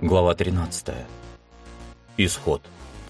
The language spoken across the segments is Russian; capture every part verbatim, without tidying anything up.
Глава тринадцатая. Исход.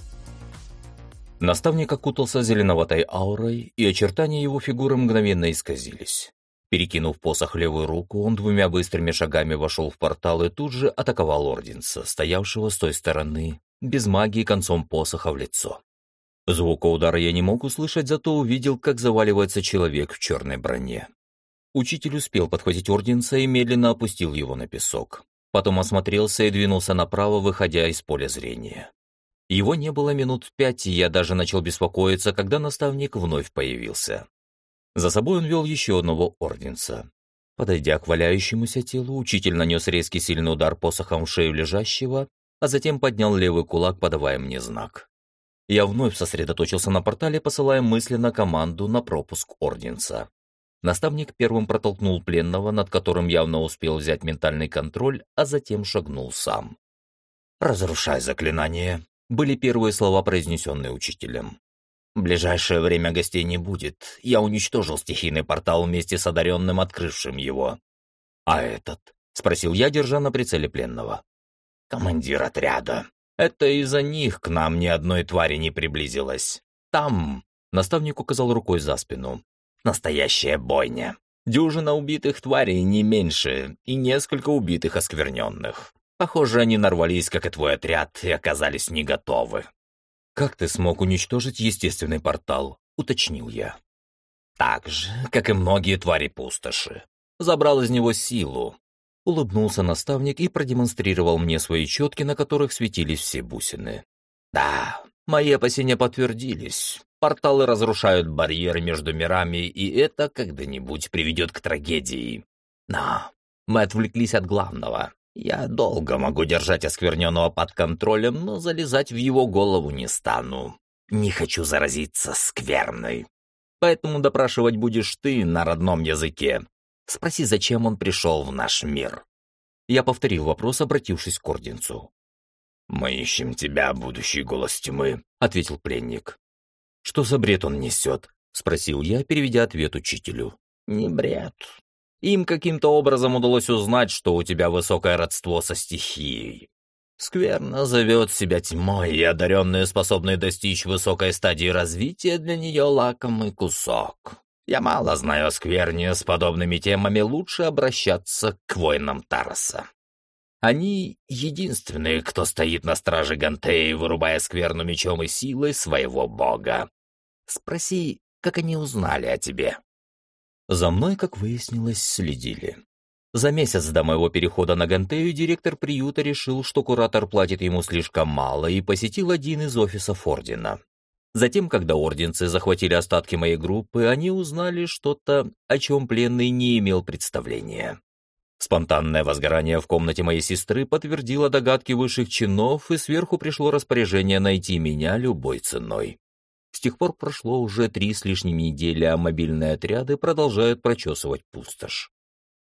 Наставник окутался зеленоватой аурой, и очертания его фигуры мгновенно исказились. Перекинув посох в левую руку, он двумя быстрыми шагами вошел в портал и тут же атаковал орденца, стоявшего с той стороны, без магии концом посоха в лицо. Звука удара я не мог услышать, зато увидел, как заваливается человек в черной броне. Учитель успел подхватить орденца и медленно опустил его на песок. Потом осмотрелся и двинулся направо, выходя из поля зрения. Его не было минут пять, и я даже начал беспокоиться, когда наставник вновь появился. За собой он вел еще одного орденца. Подойдя к валяющемуся телу, учитель нанес резкий сильный удар посохом в шею лежащего, а затем поднял левый кулак, подавая мне знак. Я вновь сосредоточился на портале, посылая мысленно команду на пропуск орденца. Наставник первым протолкнул пленного, над которым явно успел взять ментальный контроль, а затем шагнул сам. «Разрушай заклинание», — были первые слова, произнесенные учителем. «В ближайшее время гостей не будет. Я уничтожил стихийный портал вместе с одаренным, открывшим его». «А этот?» — спросил я, держа на прицеле пленного. «Командир отряда. Это из-за них к нам ни одной твари не приблизилось. Там...» — наставник указал рукой за спину. «Настоящая бойня. Дюжина убитых тварей не меньше, и несколько убитых оскверненных. Похоже, они нарвались, как и твой отряд, и оказались не готовы». «Как ты смог уничтожить естественный портал?» — уточнил я. «Так же, как и многие твари пустоши. Забрал из него силу». Улыбнулся наставник и продемонстрировал мне свои четки, на которых светились все бусины. «Да, мои опасения подтвердились. Порталы разрушают барьеры между мирами, и это когда-нибудь приведет к трагедии. Но мы отвлеклись от главного. Я долго могу держать оскверненного под контролем, но залезать в его голову не стану. Не хочу заразиться скверной. Поэтому допрашивать будешь ты на родном языке. Спроси, зачем он пришел в наш мир». Я повторил вопрос, обратившись к орденцу. «Мы ищем тебя, будущий голос тьмы», — ответил пленник. «Что за бред он несет?» — спросил я, переведя ответ учителю. «Не бред. Им каким-то образом удалось узнать, что у тебя высокое родство со стихией. Скверна зовет себя тьмой, и одаренные, способные достичь высокой стадии развития, для нее лакомый кусок. Я мало знаю о скверне, с подобными темами лучше обращаться к воинам Тароса. Они единственные, кто стоит на страже Гантеи, вырубая скверну мечом и силой своего бога. Спроси, как они узнали о тебе». За мной, как выяснилось, следили. За месяц до моего перехода на Гантею директор приюта решил, что куратор платит ему слишком мало, и посетил один из офисов ордена. Затем, когда орденцы захватили остатки моей группы, они узнали что-то, о чем пленный не имел представления. Спонтанное возгорание в комнате моей сестры подтвердило догадки высших чинов, и сверху пришло распоряжение найти меня любой ценой. С тех пор прошло уже три с лишним недели, а мобильные отряды продолжают прочесывать пустошь.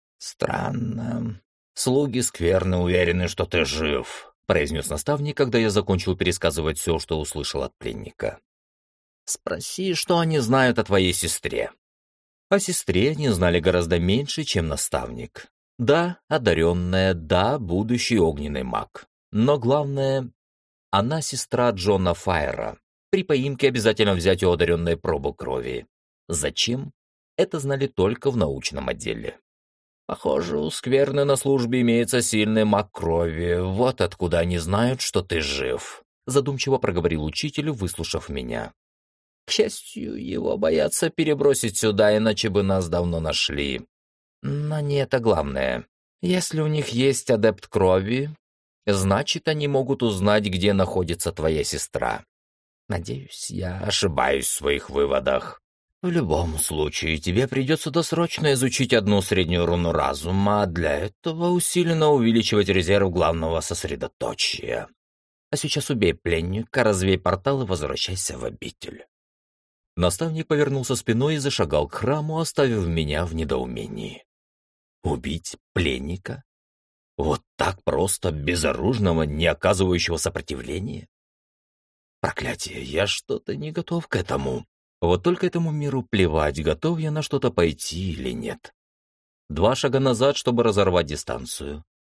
«Странно. Слуги скверны уверены, что ты жив», — произнес наставник, когда я закончил пересказывать все, что услышал от пленника. «Спроси, что они знают о твоей сестре». О сестре они знали гораздо меньше, чем наставник. Да, одаренная, да, будущий огненный маг. Но главное, она сестра Джона Файера. При поимке обязательно взять у одаренной пробу крови. Зачем? Это знали только в научном отделе. «Похоже, у скверны на службе имеется сильный маг крови. Вот откуда они знают, что ты жив», — задумчиво проговорил учитель, выслушав меня. «К счастью, его боятся перебросить сюда, иначе бы нас давно нашли. Но не это главное. Если у них есть адепт крови, значит, они могут узнать, где находится твоя сестра. Надеюсь, я ошибаюсь в своих выводах. В любом случае, тебе придется досрочно изучить одну среднюю руну разума, а для этого усиленно увеличивать резерв главного сосредоточия. А сейчас убей пленника, развей портал и возвращайся в обитель». Наставник повернулся спиной и зашагал к храму, оставив меня в недоумении. Убить пленника? Вот так просто, безоружного, не оказывающего сопротивления? Проклятие, я что-то не готов к этому. Вот только этому миру плевать, готов я на что-то пойти или нет. Два шага назад, чтобы разорвать дистанцию.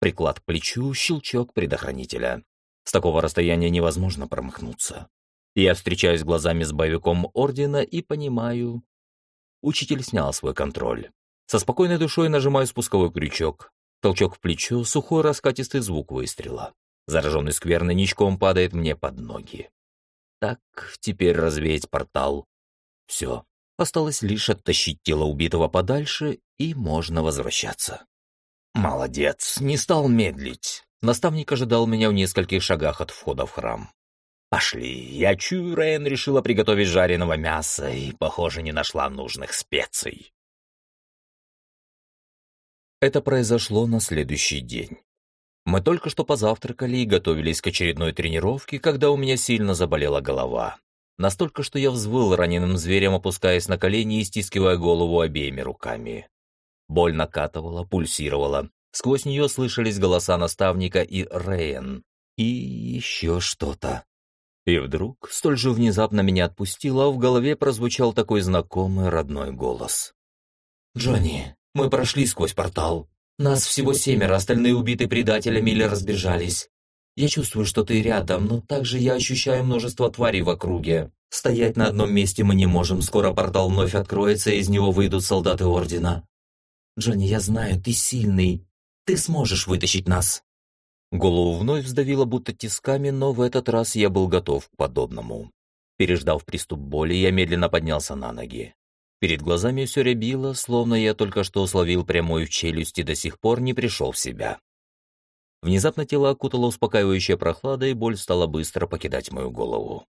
Приклад к плечу, щелчок предохранителя. С такого расстояния невозможно промахнуться. Я встречаюсь глазами с боевиком Ордена и понимаю... Учитель снял свой контроль. Со спокойной душой нажимаю спусковой крючок. Толчок в плечо, сухой раскатистый звук выстрела. Зараженный скверной ничком падает мне под ноги. Так, теперь развеять портал. Все. Осталось лишь оттащить тело убитого подальше, и можно возвращаться. Молодец, не стал медлить. Наставник ожидал меня в нескольких шагах от входа в храм. Пошли, я чую, Рейн решила приготовить жареного мяса и, похоже, не нашла нужных специй. Это произошло на следующий день. Мы только что позавтракали и готовились к очередной тренировке, когда у меня сильно заболела голова. Настолько, что я взвыл раненым зверем, опускаясь на колени и стискивая голову обеими руками. Боль накатывала, пульсировала. Сквозь нее слышались голоса наставника и Рейн. И еще что-то. И вдруг, столь же внезапно меня отпустило, а в голове прозвучал такой знакомый родной голос. «Джонни, мы прошли сквозь портал. Нас всего семеро, остальные убиты предателями или разбежались. Я чувствую, что ты рядом, но также я ощущаю множество тварей в округе. Стоять на одном месте мы не можем, скоро портал вновь откроется, и из него выйдут солдаты Ордена. Джонни, я знаю, ты сильный. Ты сможешь вытащить нас». Голову вновь вздавило будто тисками, но в этот раз я был готов к подобному. Переждав приступ боли, я медленно поднялся на ноги. Перед глазами все рябило, словно я только что словил прямой в челюсть и до сих пор не пришел в себя. Внезапно тело окутало успокаивающая прохлада, и боль стала быстро покидать мою голову.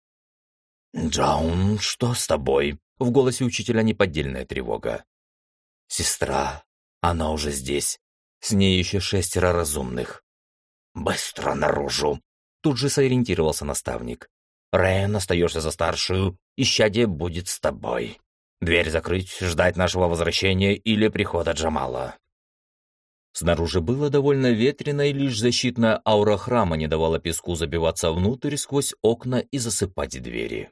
«Джаун, что с тобой?» В голосе учителя неподдельная тревога. «Сестра, она уже здесь. С ней еще шестеро разумных». «Быстро наружу!» Тут же сориентировался наставник. «Рейн, остаешься за старшую, исчадие будет с тобой. Дверь закрыть, ждать нашего возвращения или прихода Джамала». Снаружи было довольно ветрено, и лишь защитная аура храма не давала песку забиваться внутрь сквозь окна и засыпать двери.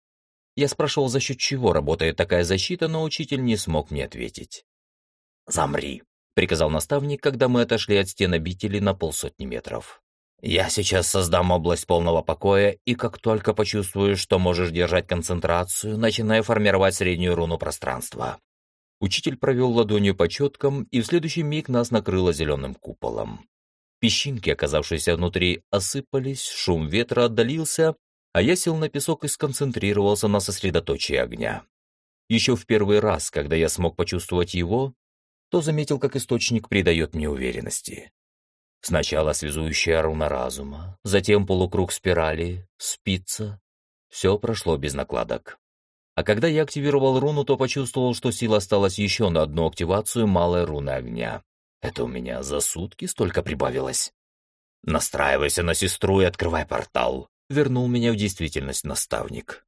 Я спрашивал, за счет чего работает такая защита, но учитель не смог мне ответить. «Замри», — приказал наставник, когда мы отошли от стен обители на полсотни метров. «Я сейчас создам область полного покоя, и как только почувствуешь, что можешь держать концентрацию, начинай формировать среднюю руну пространства». Учитель провел ладонью по четкам, и в следующий миг нас накрыло зеленым куполом. Песчинки, оказавшиеся внутри, осыпались, шум ветра отдалился, а я сел на песок и сконцентрировался на сосредоточии огня. Еще в первый раз, когда я смог почувствовать его, то заметил, как источник придает мне уверенности. Сначала связующая руна разума, затем полукруг спирали, спица. Все прошло без накладок. А когда я активировал руну, то почувствовал, что сила осталась еще на одну активацию малой руны огня. Это у меня за сутки столько прибавилось. «Настраивайся на сестру и открывай портал», — вернул меня в действительность наставник.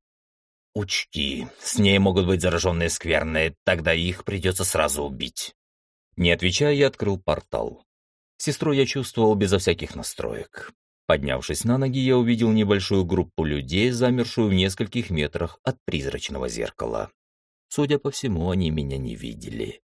«Учти, с ней могут быть зараженные скверные, тогда их придется сразу убить». Не отвечая, я открыл портал. Сестру я чувствовал безо всяких настроек. Поднявшись на ноги, я увидел небольшую группу людей, замершую в нескольких метрах от призрачного зеркала. Судя по всему, они меня не видели.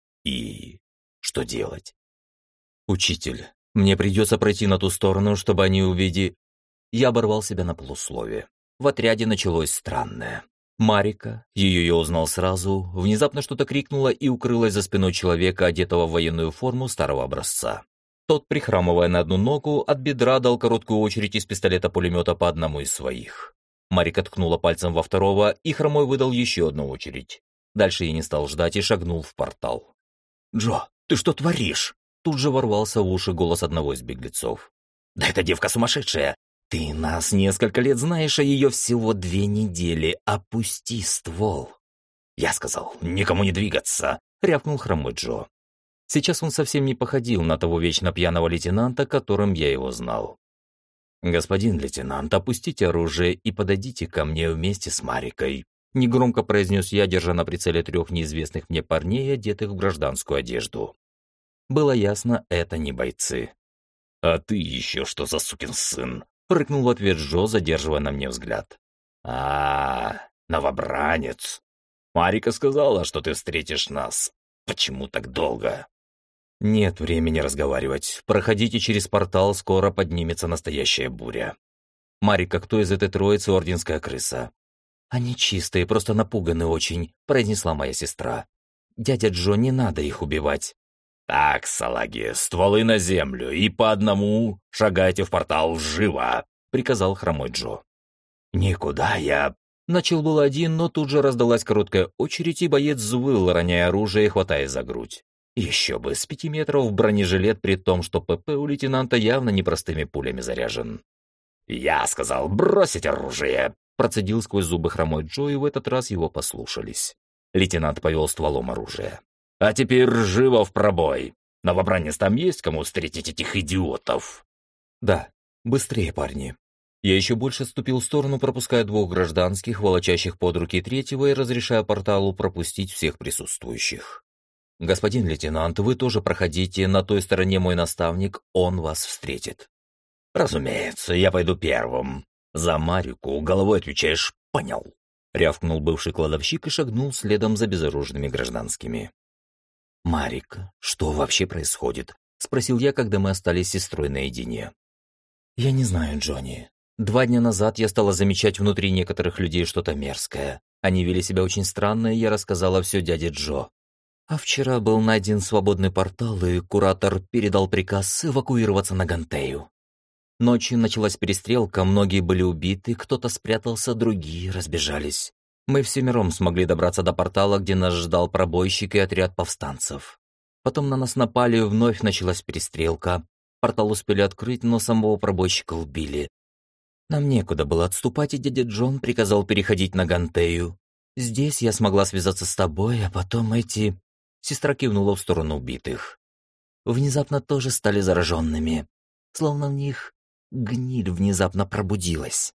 И что делать? «Учитель, мне придется пройти на ту сторону, чтобы они увидели...» Я оборвал себя на полуслове. В отряде началось странное. Марика, ее я узнал сразу, внезапно что-то крикнула и укрылась за спиной человека, одетого в военную форму старого образца. Тот, прихрамывая на одну ногу, от бедра дал короткую очередь из пистолета-пулемета по одному из своих. Марика ткнула пальцем во второго, и хромой выдал еще одну очередь. Дальше я не стал ждать и шагнул в портал. «Джо, ты что творишь?» Тут же ворвался в уши голос одного из беглецов. «Да эта девка сумасшедшая! Ты нас несколько лет знаешь, а ее всего две недели. Опусти ствол!» «Я сказал, никому не двигаться!» — рявкнул хромой Джо. Сейчас он совсем не походил на того вечно пьяного лейтенанта, которым я его знал. «Господин лейтенант, опустите оружие и подойдите ко мне вместе с Марикой», — негромко произнес я, держа на прицеле трех неизвестных мне парней, одетых в гражданскую одежду. Было ясно, это не бойцы. «А ты еще что за сукин сын?» — рыкнул в ответ Джо, задерживая на мне взгляд. а новобранец. Марика сказала, что ты встретишь нас. Почему так долго?» «Нет времени разговаривать. Проходите через портал, скоро поднимется настоящая буря. Марика, кто из этой троицы орденская крыса?» «Они чистые, просто напуганы очень», — произнесла моя сестра. «Дядя Джо, не надо их убивать». «Так, салаги, стволы на землю и по одному шагайте в портал живо», — приказал хромой Джо. «Никуда я...» Начал был один, но тут же раздалась короткая очередь, и боец взвыл, роняя оружие и хватаясь за грудь. Еще бы, с пяти метров бронежилет, при том, что ПП у лейтенанта явно непростыми пулями заряжен. «Я сказал бросить оружие!» Процедил сквозь зубы хромой Джо, и в этот раз его послушались. Лейтенант повел стволом оружия. «А теперь живо в пробой! Новобранец, там есть кому встретить этих идиотов?» «Да, быстрее, парни!» Я еще больше отступил в сторону, пропуская двух гражданских, волочащих под руки третьего, и разрешая порталу пропустить всех присутствующих. «Господин лейтенант, вы тоже проходите, на той стороне мой наставник, он вас встретит». «Разумеется, я пойду первым. За Марику головой отвечаешь, понял?» Рявкнул бывший кладовщик и шагнул следом за безоружными гражданскими. «Марика, что вообще происходит?» — спросил я, когда мы остались с сестрой наедине. «Я не знаю, Джонни. Два дня назад я стала замечать внутри некоторых людей что-то мерзкое. Они вели себя очень странно, и я рассказала все дяде Джо. А вчера был найден свободный портал, и куратор передал приказ эвакуироваться на Гантею. Ночью началась перестрелка, многие были убиты, кто-то спрятался, другие разбежались. Мы всемиром смогли добраться до портала, где нас ждал пробойщик и отряд повстанцев. Потом на нас напали, и вновь началась перестрелка. Портал успели открыть, но самого пробойщика убили. Нам некуда было отступать, и дядя Джон приказал переходить на Гантею. Здесь я смогла связаться с тобой, а потом эти...» Сестра кивнула в сторону убитых. «Внезапно тоже стали зараженными. Словно в них гниль внезапно пробудилась».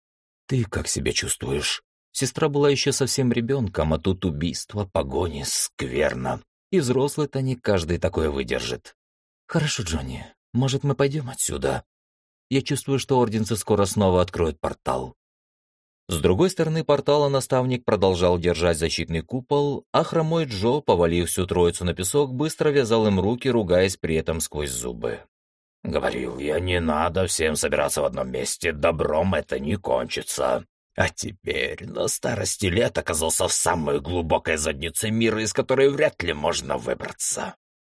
«Ты как себя чувствуешь?» Сестра была еще совсем ребенком, а тут убийство, погони, скверно. И взрослый-то не каждый такое выдержит. «Хорошо, Джонни, может, мы пойдем отсюда? Я чувствую, что орденцы скоро снова откроют портал». С другой стороны портала наставник продолжал держать защитный купол, а хромой Джо, повалив всю троицу на песок, быстро вязал им руки, ругаясь при этом сквозь зубы. «Говорил я, не надо всем собираться в одном месте, добром это не кончится. А теперь на старости лет оказался в самой глубокой заднице мира, из которой вряд ли можно выбраться.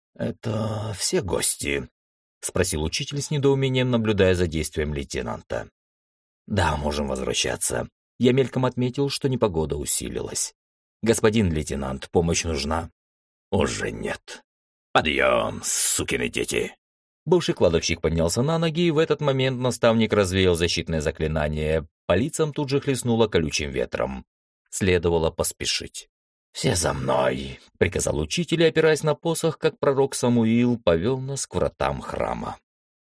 Это все гости?» — спросил учитель с недоумением, наблюдая за действием лейтенанта. «Да, можем возвращаться». Я мельком отметил, что непогода усилилась. «Господин лейтенант, помощь нужна?» «Уже нет. Подъем, сукины дети!» Бывший кладовщик поднялся на ноги, и в этот момент наставник развеял защитное заклинание. По лицам тут же хлестнуло колючим ветром. Следовало поспешить. «Все за мной!» — приказал учитель, и, опираясь на посох, как пророк Самуил, повел нас к вратам храма.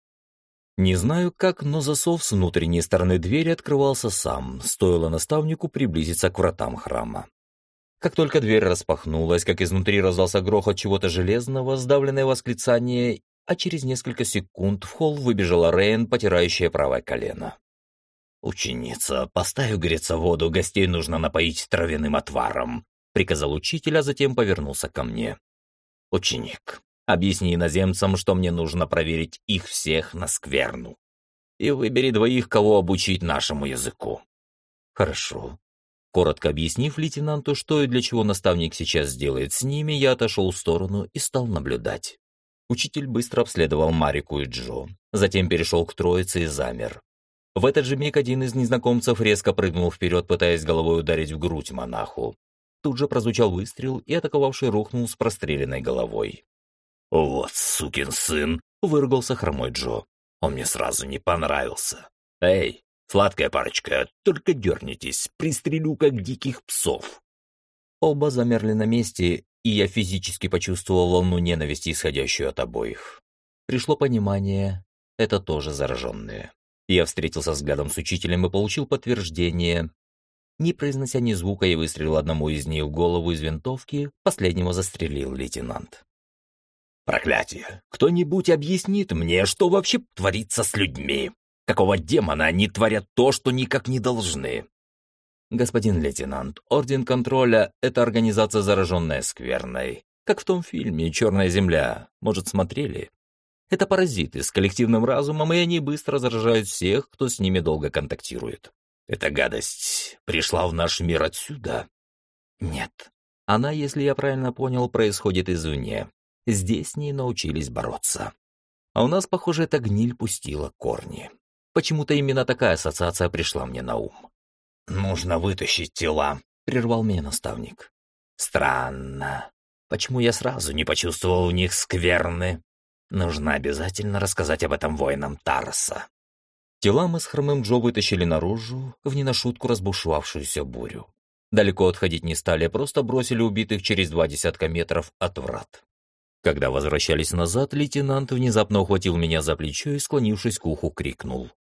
Не знаю как, но засов с внутренней стороны двери открывался сам, стоило наставнику приблизиться к вратам храма. Как только дверь распахнулась, как изнутри раздался грохот чего-то железного, сдавленное восклицание, а через несколько секунд в холл выбежала Рейн, потирающая правое колено. «Ученица, поставь греться воду, гостей нужно напоить травяным отваром», — приказал учитель, а затем повернулся ко мне. «Ученик, объясни иноземцам, что мне нужно проверить их всех на скверну. И выбери двоих, кого обучить нашему языку». «Хорошо». Коротко объяснив лейтенанту, что и для чего наставник сейчас сделает с ними, я отошел в сторону и стал наблюдать. Учитель быстро обследовал Марику и Джо, затем перешел к троице и замер. В этот же миг один из незнакомцев резко прыгнул вперед, пытаясь головой ударить в грудь монаху. Тут же прозвучал выстрел, и атаковавший рухнул с простреленной головой. «Вот сукин сын!» — выругался хромой Джо. «Он мне сразу не понравился. Эй, сладкая парочка, только дернитесь, пристрелю как диких псов». Оба замерли на месте, и я физически почувствовал волну ненависти, исходящую от обоих. Пришло понимание, это тоже зараженные. Я встретился взглядом с учителем и получил подтверждение. Не произнося ни звука, я выстрелил одному из них в голову из винтовки, последнего застрелил лейтенант. «Проклятие! Кто-нибудь объяснит мне, что вообще творится с людьми? Какого демона они творят то, что никак не должны?» «Господин лейтенант, Орден Контроля — это организация, зараженная скверной. Как в том фильме «Черная земля». Может, смотрели? Это паразиты с коллективным разумом, и они быстро заражают всех, кто с ними долго контактирует. Эта гадость пришла в наш мир отсюда? Нет. Она, если я правильно понял, происходит извне. Здесь с ней научились бороться. А у нас, похоже, эта гниль пустила корни. Почему-то именно такая ассоциация пришла мне на ум. «Нужно вытащить тела», — прервал меня наставник. «Странно. Почему я сразу не почувствовал в них скверны? Нужно обязательно рассказать об этом воинам Тарса». Тела мы с хромым Джо вытащили наружу, в не на шутку разбушевавшуюся бурю. Далеко отходить не стали, просто бросили убитых через два десятка метров от врат. Когда возвращались назад, лейтенант внезапно ухватил меня за плечо и, склонившись к уху, крикнул.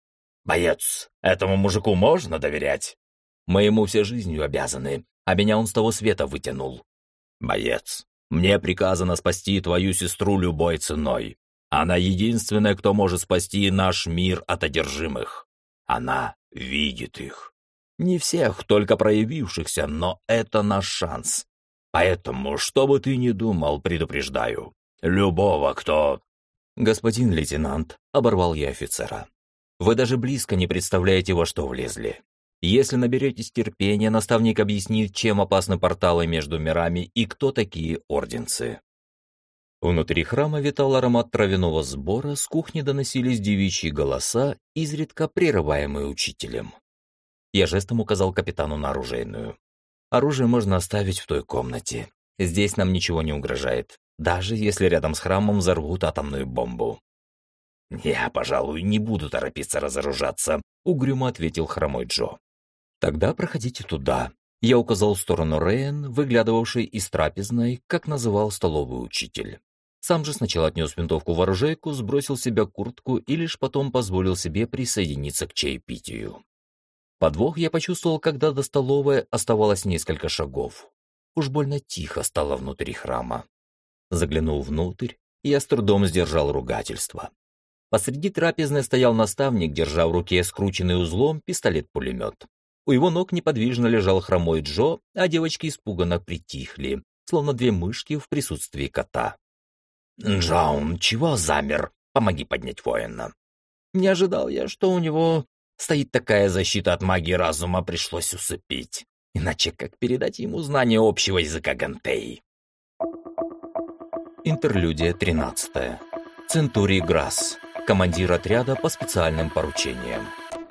«Боец, этому мужику можно доверять?» «Мы ему всей жизнью обязаны, а меня он с того света вытянул». «Боец, мне приказано спасти твою сестру любой ценой. Она единственная, кто может спасти наш мир от одержимых. Она видит их. Не всех, только проявившихся, но это наш шанс. Поэтому, что бы ты ни думал, предупреждаю. Любого, кто...» «Господин лейтенант», — оборвал я офицера, — «вы даже близко не представляете, во что влезли. Если наберетесь терпения, наставник объяснит, чем опасны порталы между мирами и кто такие орденцы». Внутри храма витал аромат травяного сбора, с кухни доносились девичьи голоса, изредка прерываемые учителем. Я жестом указал капитану на оружейную. «Оружие можно оставить в той комнате. Здесь нам ничего не угрожает, даже если рядом с храмом взорвут атомную бомбу». «Я, пожалуй, не буду торопиться разоружаться», — угрюмо ответил хромой Джо. «Тогда проходите туда». Я указал в сторону Рейн, выглядывавшей из трапезной, как называл столовый учитель. Сам же сначала отнес винтовку в оружейку, сбросил с себя куртку и лишь потом позволил себе присоединиться к чаепитию. Подвох я почувствовал, когда до столовой оставалось несколько шагов. Уж больно тихо стало внутри храма. Заглянул внутрь, и я с трудом сдержал ругательство. Посреди трапезной стоял наставник, держа в руке скрученный узлом пистолет-пулемет. У его ног неподвижно лежал хромой Джо, а девочки испуганно притихли, словно две мышки в присутствии кота. «Джаун, чего замер? Помоги поднять воина». «Не ожидал я, что у него стоит такая защита от магии разума, пришлось усыпить. Иначе как передать ему знание общего языка Гантеи?» Интерлюдия тринадцатая. Центурий Грасс. Командир отряда по специальным поручениям.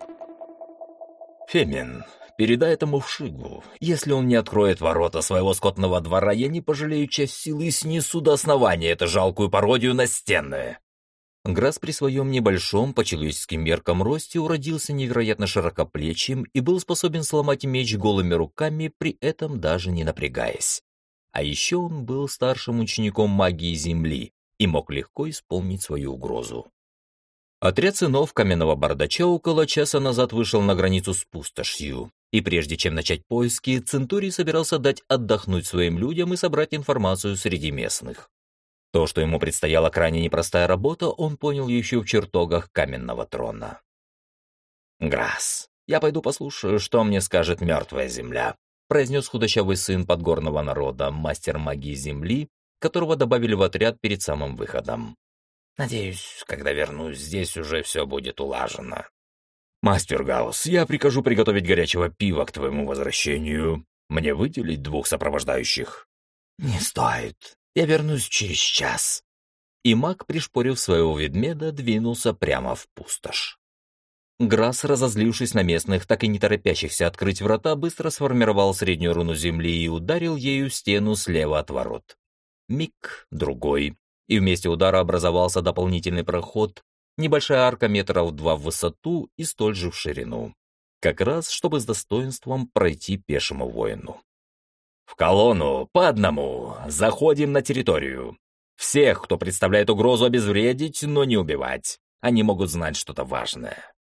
«Фемин, передай этому вшигу. Если он не откроет ворота своего скотного двора, я не пожалею часть силы и снесу до основания эту жалкую пародию на стены». Грасс при своем небольшом, по человеческим меркам росте, уродился невероятно широкоплечим и был способен сломать меч голыми руками, при этом даже не напрягаясь. А еще он был старшим учеником магии Земли и мог легко исполнить свою угрозу. Отряд сынов Каменного Бардача около часа назад вышел на границу с пустошью, и прежде чем начать поиски, Центурий собирался дать отдохнуть своим людям и собрать информацию среди местных. То, что ему предстояла крайне непростая работа, он понял еще в чертогах Каменного Трона. «Грасс, я пойду послушаю, что мне скажет мертвая земля», произнес худощавый сын подгорного народа, мастер магии Земли, которого добавили в отряд перед самым выходом. «Надеюсь, когда вернусь, здесь уже все будет улажено». «Мастер Гаусс, я прикажу приготовить горячего пива к твоему возвращению. Мне выделить двух сопровождающих?» «Не стоит. Я вернусь через час». И маг, пришпорив своего ведмеда, двинулся прямо в пустошь. Грасс, разозлившись на местных, так и не торопящихся открыть врата, быстро сформировал среднюю руну земли и ударил ею стену слева от ворот. Миг, другой, и вместе удара образовался дополнительный проход, небольшая арка метров два в высоту и столь же в ширину. Как раз, чтобы с достоинством пройти пешему воину. «В колонну, по одному, заходим на территорию. Всех, кто представляет угрозу, обезвредить, но не убивать. Они могут знать что-то важное.